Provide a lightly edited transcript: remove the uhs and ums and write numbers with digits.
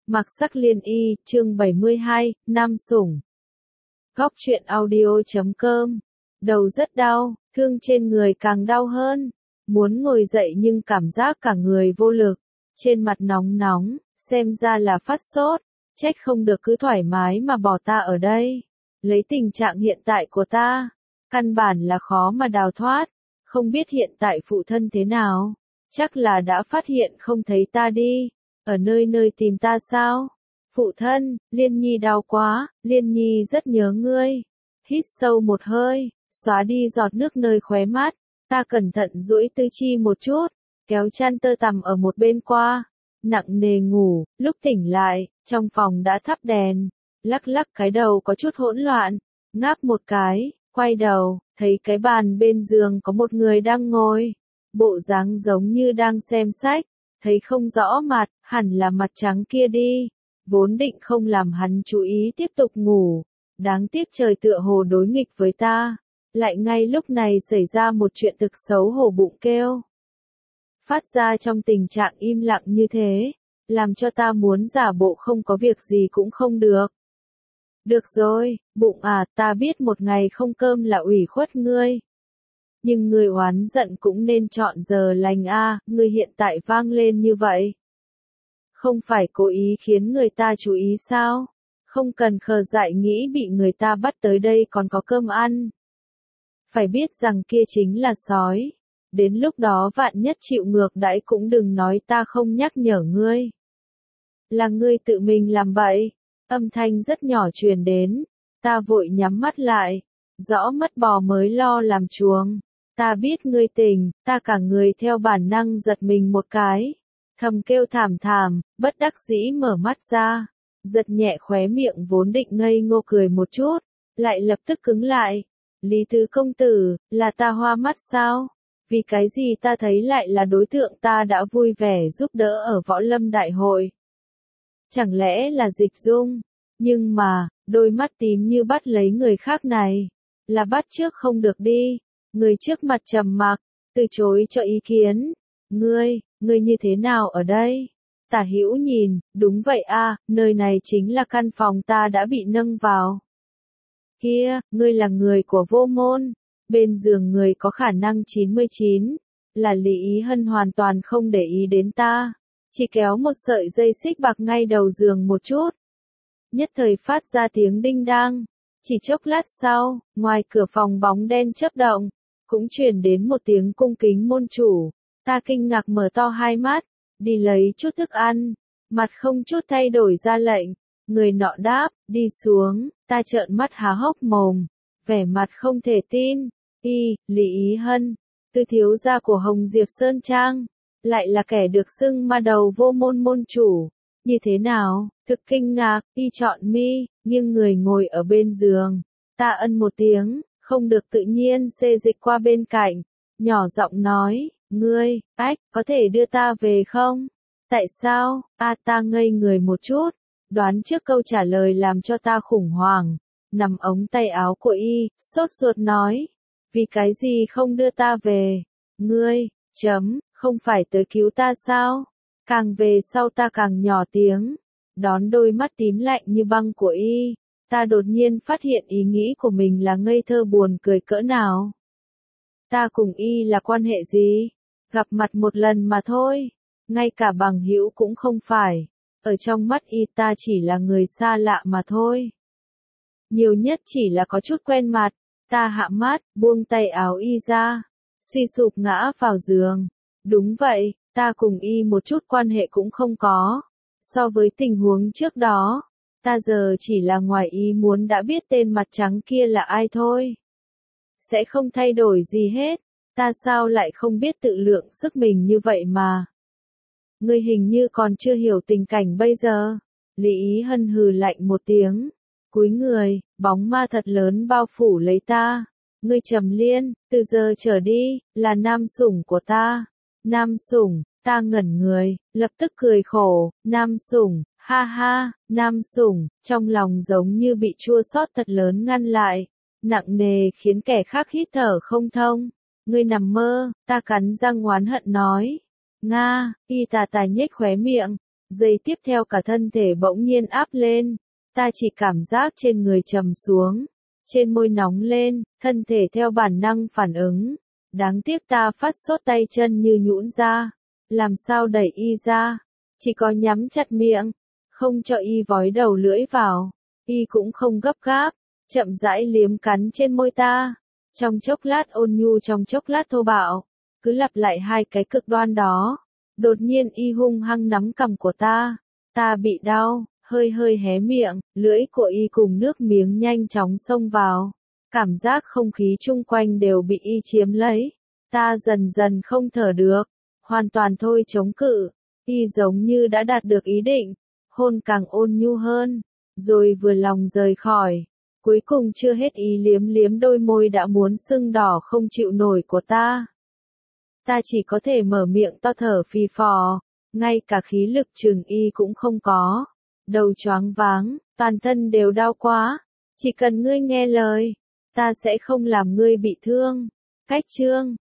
Mặc sắc liên y, chương 72, Nam sủng. Góc truyện audio.com. Đầu rất đau, thương trên người càng đau hơn. Muốn ngồi dậy nhưng cảm giác cả người vô lực. Trên mặt nóng nóng, xem ra là phát sốt. Trách không được cứ thoải mái mà bỏ ta ở đây. Lấy tình trạng hiện tại của ta, căn bản là khó mà đào thoát. Không biết hiện tại phụ thân thế nào. Chắc là đã phát hiện không thấy ta đi. Ở nơi nơi tìm ta sao? Phụ thân, Liên Nhi đau quá, Liên Nhi rất nhớ ngươi. Hít sâu một hơi, xóa đi giọt nước nơi khóe mắt. Ta cẩn thận duỗi tứ chi một chút, kéo chăn tơ tằm ở một bên qua. Nặng nề ngủ, lúc tỉnh lại, trong phòng đã thắp đèn. Lắc lắc cái đầu có chút hỗn loạn. Ngáp một cái, quay đầu, thấy cái bàn bên giường có một người đang ngồi. Bộ dáng giống như đang xem sách. Thấy không rõ mặt, hẳn là mặt trắng kia đi. Vốn định không làm hắn chú ý tiếp tục ngủ. Đáng tiếc trời tựa hồ đối nghịch với ta. Lại ngay lúc này xảy ra một chuyện thực xấu hổ bụng kêu. Phát ra trong tình trạng im lặng như thế. Làm cho ta muốn giả bộ không có việc gì cũng không được. Được rồi, bụng à, ta biết một ngày không cơm là ủy khuất ngươi. Nhưng người oán giận cũng nên chọn giờ lành a, người hiện tại vang lên như vậy. Không phải cố ý khiến người ta chú ý sao? Không cần khờ dại nghĩ bị người ta bắt tới đây còn có cơm ăn. Phải biết rằng kia chính là sói. Đến lúc đó vạn nhất chịu ngược đãi cũng đừng nói ta không nhắc nhở ngươi. Là ngươi tự mình làm bậy. Âm thanh rất nhỏ truyền đến. Ta vội nhắm mắt lại. Rõ mất bò mới lo làm chuồng. Ta biết ngươi tỉnh, ta cả người theo bản năng giật mình một cái. Thầm kêu thảm thảm, bất đắc dĩ mở mắt ra. Giật nhẹ khóe miệng vốn định ngây ngô cười một chút. Lại lập tức cứng lại. Lý Tứ công tử, là ta hoa mắt sao? Vì cái gì ta thấy lại là đối tượng ta đã vui vẻ giúp đỡ ở Võ Lâm Đại hội? Chẳng lẽ là Dịch Dung? Nhưng mà, đôi mắt tím như bắt lấy người khác này. Là bắt trước không được đi. Người trước mặt trầm mặc, từ chối cho ý kiến. Ngươi như thế nào ở đây? Tả Hữu nhìn, đúng vậy a, nơi này chính là căn phòng ta đã bị nâng vào. Kia, ngươi là người của Vô Môn. Bên giường người có khả năng 99. Là Lý Ý Hân hoàn toàn không để ý đến ta. Chỉ kéo một sợi dây xích bạc ngay đầu giường một chút. Nhất thời phát ra tiếng đinh đang. Chỉ chốc lát sau, ngoài cửa phòng bóng đen chớp động. Cũng truyền đến một tiếng cung kính môn chủ. Ta kinh ngạc mở to hai mắt, đi lấy chút thức ăn, mặt không chút thay đổi ra lệnh. Người nọ đáp, đi xuống, ta trợn mắt há hốc mồm, vẻ mặt không thể tin. Lý Ý Hân, Tư thiếu gia của Hồng Diệp Sơn Trang, lại là kẻ được xưng ma đầu Vô Môn môn chủ. Như thế nào? Thực kinh ngạc, chọn mi, nghiêng người ngồi ở bên giường. Ta ân một tiếng. Không được tự nhiên xê dịch qua bên cạnh, nhỏ giọng nói, ngươi, có thể đưa ta về không? Tại sao? Ta ngây người một chút, đoán trước câu trả lời làm cho ta khủng hoảng, nằm ống tay áo của sốt ruột nói, vì cái gì không đưa ta về? Ngươi, không phải tới cứu ta sao? Càng về sau ta càng nhỏ tiếng, đón đôi mắt tím lạnh như băng của ta đột nhiên phát hiện ý nghĩ của mình là ngây thơ buồn cười cỡ nào. Ta cùng là quan hệ gì? Gặp mặt một lần mà thôi. Ngay cả bằng hữu cũng không phải. Ở trong mắt ta chỉ là người xa lạ mà thôi. Nhiều nhất chỉ là có chút quen mặt. Ta hạ mắt, buông tay áo ra. Suy sụp ngã vào giường. Đúng vậy, ta cùng một chút quan hệ cũng không có. So với tình huống trước đó. Ta giờ chỉ là ngoài ý muốn đã biết tên mặt trắng kia là ai thôi. Sẽ không thay đổi gì hết. Ta sao lại không biết tự lượng sức mình như vậy mà. Ngươi hình như còn chưa hiểu tình cảnh bây giờ. Lý Ý Hân hừ lạnh một tiếng. Cúi người, bóng ma thật lớn bao phủ lấy ta. Ngươi Trầm Liên, từ giờ trở đi, là nam sủng của ta. Nam sủng, ta ngẩn người, lập tức cười khổ. Nam sủng. Ha ha, nam sủng, trong lòng giống như bị chua xót thật lớn ngăn lại, nặng nề khiến kẻ khác hít thở không thông. Ngươi nằm mơ, ta cắn răng oán hận nói. Nga, tà nhếch khóe miệng, Giây tiếp theo cả thân thể bỗng nhiên áp lên, ta chỉ cảm giác trên người trầm xuống, trên môi nóng lên, thân thể theo bản năng phản ứng. Đáng tiếc ta phát sốt tay chân như nhũn ra, làm sao đẩy y ra, chỉ có nhắm chặt miệng, không cho y vói đầu lưỡi vào. Y cũng không gấp gáp, chậm rãi liếm cắn trên môi ta, trong chốc lát ôn nhu trong chốc lát thô bạo, cứ lặp lại hai cái cực đoan đó. Đột nhiên y hung hăng nắm cằm của ta bị đau, hơi hơi hé miệng, lưỡi của y cùng nước miếng nhanh chóng xông vào. Cảm giác không khí chung quanh đều bị y chiếm lấy, ta dần dần không thở được, hoàn toàn thôi chống cự, y giống như đã đạt được ý định, hôn càng ôn nhu hơn, rồi vừa lòng rời khỏi. Cuối cùng chưa hết ý liếm liếm đôi môi đã muốn sưng đỏ không chịu nổi của ta. Ta chỉ có thể mở miệng to thở phì phò, ngay cả khí lực chừng y cũng không có. Đầu choáng váng, toàn thân đều đau quá. Chỉ cần ngươi nghe lời, ta sẽ không làm ngươi bị thương. Cách chương